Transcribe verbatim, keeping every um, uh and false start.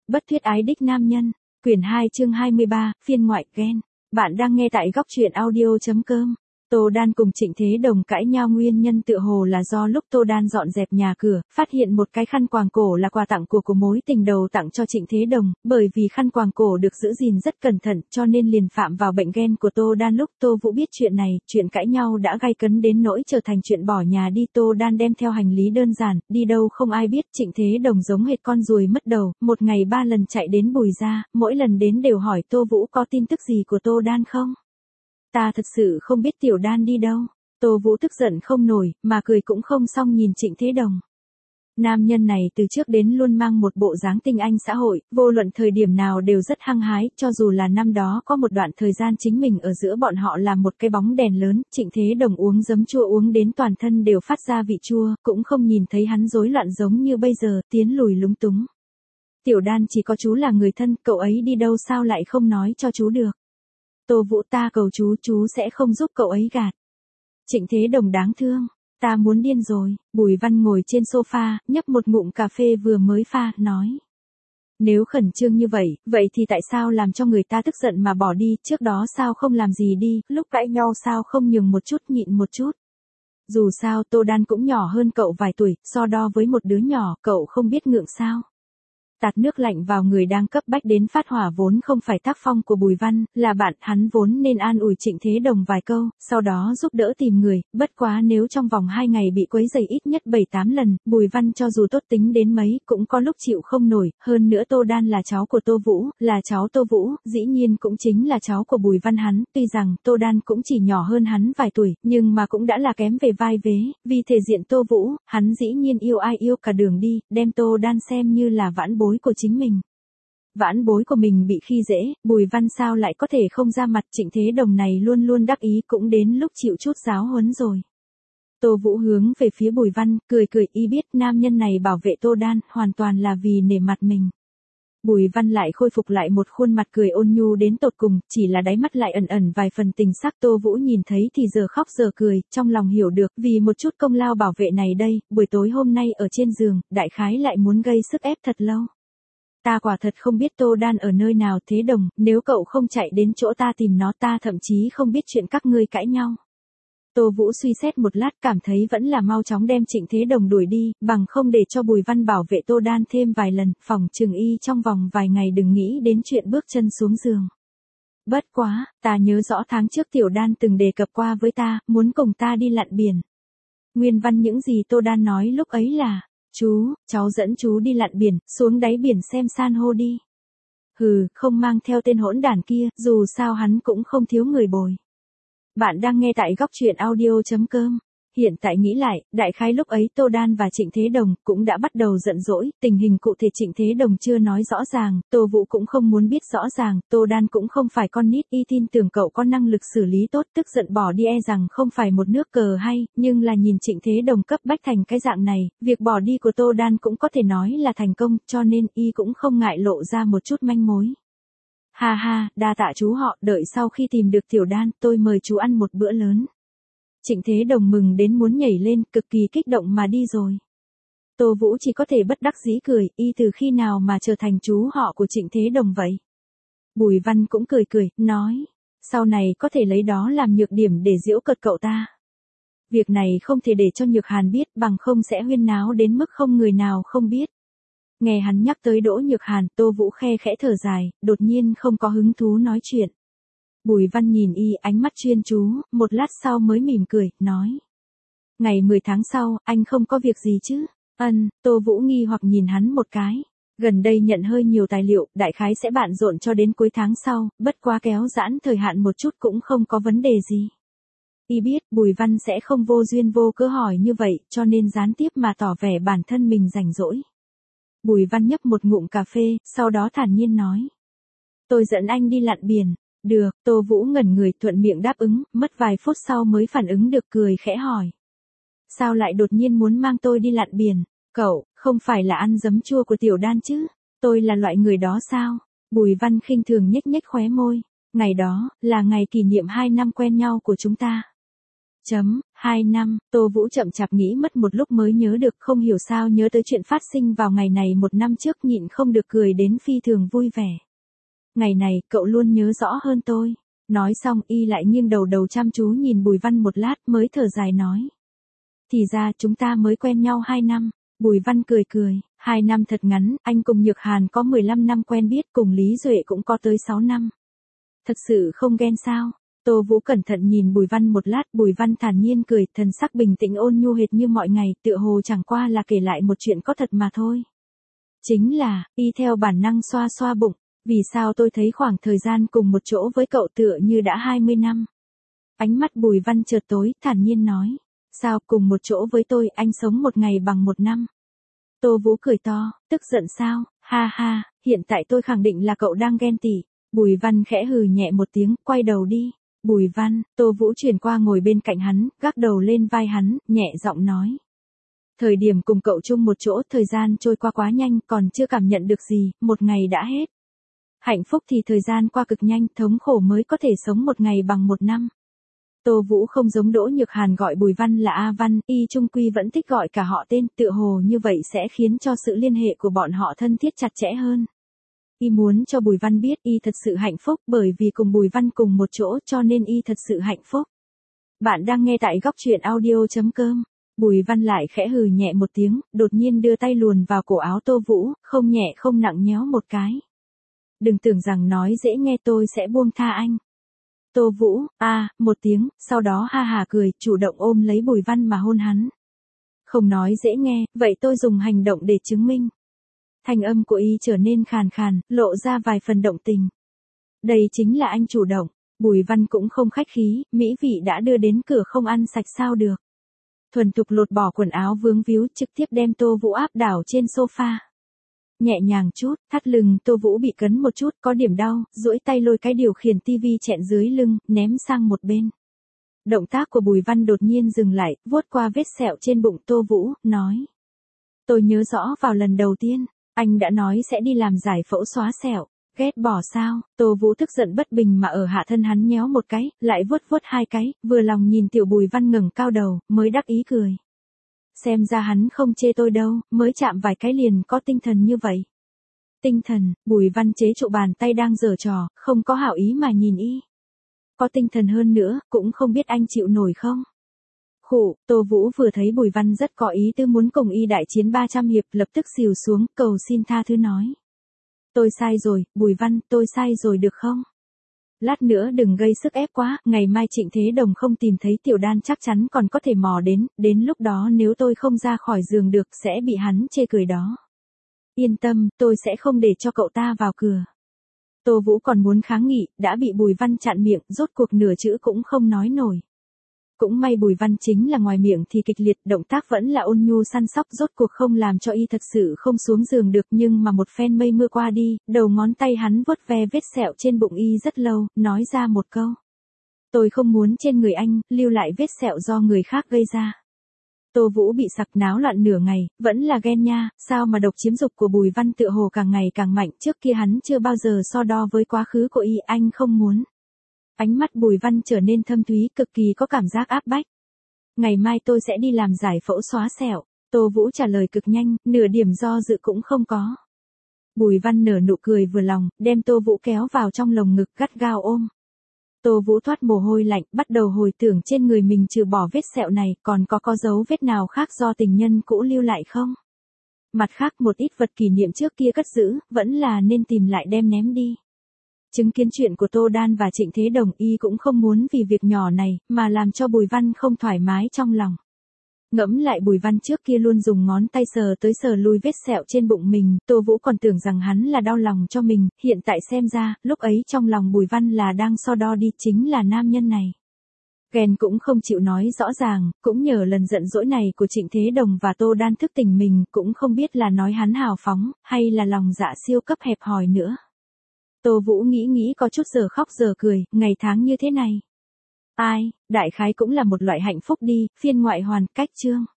Bất thuyết ái đích nam nhân. Quyển hai chương hai mươi ba, phiên ngoại ghen. Bạn đang nghe tại góc truyện audio.com. Tô Đan cùng Trịnh Thế Đồng cãi nhau nguyên nhân tựa hồ là do lúc Tô Đan dọn dẹp nhà cửa, phát hiện một cái khăn quàng cổ là quà tặng của của mối tình đầu tặng cho Trịnh Thế Đồng, bởi vì khăn quàng cổ được giữ gìn rất cẩn thận cho nên liền phạm vào bệnh ghen của Tô Đan. Lúc Tô Vũ biết chuyện này, chuyện cãi nhau đã gay cấn đến nỗi trở thành chuyện bỏ nhà đi. Tô Đan đem theo hành lý đơn giản, đi đâu không ai biết. Trịnh Thế Đồng giống hệt con ruồi mất đầu, một ngày ba lần chạy đến Bùi gia, mỗi lần đến đều hỏi Tô Vũ có tin tức gì của Tô Đan không. Ta thật sự không biết Tiểu Đan đi đâu. Tô Vũ tức giận không nổi, mà cười cũng không xong nhìn Trịnh Thế Đồng. Nam nhân này từ trước đến luôn mang một bộ dáng tinh anh xã hội, vô luận thời điểm nào đều rất hăng hái, cho dù là năm đó có một đoạn thời gian chính mình ở giữa bọn họ là một cái bóng đèn lớn, Trịnh Thế Đồng uống giấm chua uống đến toàn thân đều phát ra vị chua, cũng không nhìn thấy hắn rối loạn giống như bây giờ, tiến lùi lúng túng. Tiểu Đan chỉ có chú là người thân, cậu ấy đi đâu sao lại không nói cho chú được. Tô Vũ, ta cầu chú, chú sẽ không giúp cậu ấy gạt. Trịnh Thế Đồng đáng thương, ta muốn điên rồi. Bùi Văn ngồi trên sofa, nhấp một ngụm cà phê vừa mới pha, nói. Nếu khẩn trương như vậy, vậy thì tại sao làm cho người ta tức giận mà bỏ đi, trước đó sao không làm gì đi, lúc cãi nhau sao không nhường một chút nhịn một chút. Dù sao Tô Đan cũng nhỏ hơn cậu vài tuổi, so đo với một đứa nhỏ, cậu không biết ngượng sao. Tạt nước lạnh vào người đang cấp bách đến phát hỏa vốn không phải tác phong của Bùi Văn, là bạn, hắn vốn nên an ủi Trịnh Thế Đồng vài câu, sau đó giúp đỡ tìm người, bất quá nếu trong vòng hai ngày bị quấy rầy ít nhất bảy tám lần, Bùi Văn cho dù tốt tính đến mấy, cũng có lúc chịu không nổi, hơn nữa Tô Đan là cháu của Tô Vũ, là cháu Tô Vũ, dĩ nhiên cũng chính là cháu của Bùi Văn hắn, tuy rằng Tô Đan cũng chỉ nhỏ hơn hắn vài tuổi, nhưng mà cũng đã là kém về vai vế, vì thể diện Tô Vũ, hắn dĩ nhiên yêu ai yêu cả đường đi, đem Tô Đan xem như là vãn bối của chính mình. Vãn bối của mình bị khi dễ, Bùi Văn sao lại có thể không ra mặt. Trịnh Thế Đồng này luôn luôn đắc ý, cũng đến lúc chịu chút giáo huấn rồi. Tô Vũ hướng về phía Bùi Văn, cười cười, y biết nam nhân này bảo vệ Tô Đan, hoàn toàn là vì nể mặt mình. Bùi Văn lại khôi phục lại một khuôn mặt cười ôn nhu đến tột cùng, chỉ là đáy mắt lại ẩn ẩn vài phần tình sắc. Tô Vũ nhìn thấy thì giờ khóc giờ cười, trong lòng hiểu được, vì một chút công lao bảo vệ này đây, buổi tối hôm nay ở trên giường, đại khái lại muốn gây sức ép thật lâu. Ta quả thật không biết Tô Đan ở nơi nào. Thế Đồng, nếu cậu không chạy đến chỗ ta tìm nó, ta thậm chí không biết chuyện các ngươi cãi nhau. Tô Vũ suy xét một lát, cảm thấy vẫn là mau chóng đem Trịnh Thế Đồng đuổi đi, bằng không để cho Bùi Văn bảo vệ Tô Đan thêm vài lần, phòng trừng y trong vòng vài ngày đừng nghĩ đến chuyện bước chân xuống giường. Bất quá, ta nhớ rõ tháng trước Tiểu Đan từng đề cập qua với ta, muốn cùng ta đi lặn biển. Nguyên văn những gì Tô Đan nói lúc ấy là, chú, cháu dẫn chú đi lặn biển, xuống đáy biển xem san hô đi. Hừ, không mang theo tên hỗn đản kia, dù sao hắn cũng không thiếu người bồi. Bạn đang nghe tại góc truyện audio.com. Hiện tại nghĩ lại, đại khái lúc ấy Tô Đan và Trịnh Thế Đồng cũng đã bắt đầu giận dỗi, tình hình cụ thể Trịnh Thế Đồng chưa nói rõ ràng, Tô Vũ cũng không muốn biết rõ ràng, Tô Đan cũng không phải con nít, y tin tưởng cậu có năng lực xử lý tốt, tức giận bỏ đi e rằng không phải một nước cờ hay, nhưng là nhìn Trịnh Thế Đồng cấp bách thành cái dạng này, việc bỏ đi của Tô Đan cũng có thể nói là thành công, cho nên y cũng không ngại lộ ra một chút manh mối. Ha ha, đa tạ chú họ, đợi sau khi tìm được Tiểu Đan, tôi mời chú ăn một bữa lớn. Trịnh Thế Đồng mừng đến muốn nhảy lên, cực kỳ kích động mà đi rồi. Tô Vũ chỉ có thể bất đắc dĩ cười, y từ khi nào mà trở thành chú họ của Trịnh Thế Đồng vậy? Bùi Văn cũng cười cười, nói, sau này có thể lấy đó làm nhược điểm để giễu cợt cậu ta. Việc này không thể để cho Nhược Hàn biết, bằng không sẽ huyên náo đến mức không người nào không biết. Nghe hắn nhắc tới Đỗ Nhược Hàn, Tô Vũ khe khẽ thở dài, đột nhiên không có hứng thú nói chuyện. Bùi Văn nhìn y ánh mắt chuyên chú, một lát sau mới mỉm cười, nói. Ngày mười tháng sau, anh không có việc gì chứ? Ân, Tô Vũ nghi hoặc nhìn hắn một cái. Gần đây nhận hơi nhiều tài liệu, đại khái sẽ bận rộn cho đến cuối tháng sau, bất quá kéo giãn thời hạn một chút cũng không có vấn đề gì. Y biết Bùi Văn sẽ không vô duyên vô cớ hỏi như vậy, cho nên gián tiếp mà tỏ vẻ bản thân mình rảnh rỗi. Bùi Văn nhấp một ngụm cà phê, sau đó thản nhiên nói. Tôi dẫn anh đi lặn biển. Được, Tô Vũ ngẩn người thuận miệng đáp ứng, mất vài phút sau mới phản ứng được cười khẽ hỏi. Sao lại đột nhiên muốn mang tôi đi lặn biển? Cậu, không phải là ăn giấm chua của Tiểu Đan chứ? Tôi là loại người đó sao? Bùi Văn khinh thường nhếch nhếch khóe môi. Ngày đó, là ngày kỷ niệm hai năm quen nhau của chúng ta. Chấm, Hai năm, Tô Vũ chậm chạp nghĩ mất một lúc mới nhớ được, không hiểu sao nhớ tới chuyện phát sinh vào ngày này một năm trước, nhịn không được cười đến phi thường vui vẻ. Ngày này, cậu luôn nhớ rõ hơn tôi. Nói xong y lại nghiêng đầu đầu chăm chú nhìn Bùi Văn một lát mới thở dài nói. Thì ra chúng ta mới quen nhau hai năm. Bùi Văn cười cười, hai năm thật ngắn, anh cùng Nhược Hàn có mười lăm năm quen biết, cùng Lý Duệ cũng có tới sáu năm. Thật sự không ghen sao? Tô Vũ cẩn thận nhìn Bùi Văn một lát, Bùi Văn thản nhiên cười, thần sắc bình tĩnh ôn nhu hệt như mọi ngày, tựa hồ chẳng qua là kể lại một chuyện có thật mà thôi. Chính là, y theo bản năng xoa xoa bụng, vì sao tôi thấy khoảng thời gian cùng một chỗ với cậu tựa như đã hai mươi năm. Ánh mắt Bùi Văn chợt tối, thản nhiên nói. Sao cùng một chỗ với tôi, anh sống một ngày bằng một năm. Tô Vũ cười to, tức giận sao, ha ha, hiện tại tôi khẳng định là cậu đang ghen tị. Bùi Văn khẽ hừ nhẹ một tiếng, quay đầu đi. Bùi Văn, Tô Vũ chuyển qua ngồi bên cạnh hắn, gác đầu lên vai hắn, nhẹ giọng nói. Thời điểm cùng cậu chung một chỗ, thời gian trôi qua quá nhanh, còn chưa cảm nhận được gì, một ngày đã hết. Hạnh phúc thì thời gian qua cực nhanh, thống khổ mới có thể sống một ngày bằng một năm. Tô Vũ không giống Đỗ Nhược Hàn gọi Bùi Văn là A Văn, y trung quy vẫn thích gọi cả họ tên, tựa hồ như vậy sẽ khiến cho sự liên hệ của bọn họ thân thiết chặt chẽ hơn. Y muốn cho Bùi Văn biết y thật sự hạnh phúc, bởi vì cùng Bùi Văn cùng một chỗ cho nên y thật sự hạnh phúc. Bạn đang nghe tại góc truyện audio chấm com. Bùi Văn lại khẽ hừ nhẹ một tiếng, đột nhiên đưa tay luồn vào cổ áo Tô Vũ, không nhẹ không nặng nhéo một cái. Đừng tưởng rằng nói dễ nghe tôi sẽ buông tha anh. Tô Vũ, a à, một tiếng, sau đó ha hà cười, chủ động ôm lấy Bùi Văn mà hôn hắn. Không nói dễ nghe, vậy tôi dùng hành động để chứng minh. Thanh âm của y trở nên khàn khàn, lộ ra vài phần động tình. Đây chính là anh chủ động. Bùi Văn cũng không khách khí, mỹ vị đã đưa đến cửa không ăn sạch sao được. Thuần thục lột bỏ quần áo vướng víu, trực tiếp đem Tô Vũ áp đảo trên sofa. Nhẹ nhàng chút, thắt lưng Tô Vũ bị cấn một chút, có điểm đau, duỗi tay lôi cái điều khiển tivi chẹn dưới lưng, ném sang một bên. Động tác của Bùi Văn đột nhiên dừng lại, vuốt qua vết sẹo trên bụng Tô Vũ, nói. Tôi nhớ rõ vào lần đầu tiên, anh đã nói sẽ đi làm giải phẫu xóa sẹo. Ghét bỏ sao? Tô Vũ tức giận bất bình mà ở hạ thân hắn nhéo một cái, lại vuốt vuốt hai cái, vừa lòng nhìn tiểu Bùi Văn ngẩng cao đầu, mới đắc ý cười. Xem ra hắn không chê tôi đâu, mới chạm vài cái liền có tinh thần như vậy. Tinh thần, Bùi Văn chế trụ bàn tay đang giở trò, không có hảo ý mà nhìn y. Có tinh thần hơn nữa, cũng không biết anh chịu nổi không? Khụ, Tô Vũ vừa thấy Bùi Văn rất có ý tư muốn cùng y đại chiến ba trăm hiệp, lập tức xìu xuống, cầu xin tha thứ nói. Tôi sai rồi, Bùi Văn, tôi sai rồi được không? Lát nữa đừng gây sức ép quá, ngày mai Trịnh Thế Đồng không tìm thấy Tiểu Đan chắc chắn còn có thể mò đến, đến lúc đó nếu tôi không ra khỏi giường được sẽ bị hắn chê cười đó. Yên tâm, tôi sẽ không để cho cậu ta vào cửa. Tô Vũ còn muốn kháng nghị, đã bị Bùi Văn chặn miệng, rốt cuộc nửa chữ cũng không nói nổi. Cũng may Bùi Văn chính là ngoài miệng thì kịch liệt, động tác vẫn là ôn nhu săn sóc, rốt cuộc không làm cho y thật sự không xuống giường được, nhưng mà một phen mây mưa qua đi, đầu ngón tay hắn vuốt ve vết sẹo trên bụng y rất lâu, nói ra một câu. Tôi không muốn trên người anh, lưu lại vết sẹo do người khác gây ra. Tô Vũ bị sặc náo loạn nửa ngày, vẫn là ghen nha, sao mà độc chiếm dục của Bùi Văn tựa hồ càng ngày càng mạnh, trước kia hắn chưa bao giờ so đo với quá khứ của y, anh không muốn. Ánh mắt Bùi Văn trở nên thâm thúy, cực kỳ có cảm giác áp bách. Ngày mai tôi sẽ đi làm giải phẫu xóa sẹo. Tô Vũ trả lời cực nhanh, nửa điểm do dự cũng không có. Bùi Văn nở nụ cười vừa lòng, đem Tô Vũ kéo vào trong lồng ngực gắt gao ôm. Tô Vũ thoát mồ hôi lạnh, bắt đầu hồi tưởng trên người mình trừ bỏ vết sẹo này, còn có có dấu vết nào khác do tình nhân cũ lưu lại không? Mặt khác một ít vật kỷ niệm trước kia cất giữ, vẫn là nên tìm lại đem ném đi. Chứng kiến chuyện của Tô Đan và Trịnh Thế Đồng, y cũng không muốn vì việc nhỏ này, mà làm cho Bùi Văn không thoải mái trong lòng. Ngẫm lại Bùi Văn trước kia luôn dùng ngón tay sờ tới sờ lui vết sẹo trên bụng mình, Tô Vũ còn tưởng rằng hắn là đau lòng cho mình, hiện tại xem ra, lúc ấy trong lòng Bùi Văn là đang so đo đi, chính là nam nhân này. Ghen cũng không chịu nói rõ ràng, cũng nhờ lần giận dỗi này của Trịnh Thế Đồng và Tô Đan thức tỉnh mình, cũng không biết là nói hắn hào phóng, hay là lòng dạ siêu cấp hẹp hòi nữa. Tô Vũ nghĩ nghĩ có chút giờ khóc giờ cười, ngày tháng như thế này. Ai, đại khái cũng là một loại hạnh phúc đi, phiên ngoại hoàn, cách chương.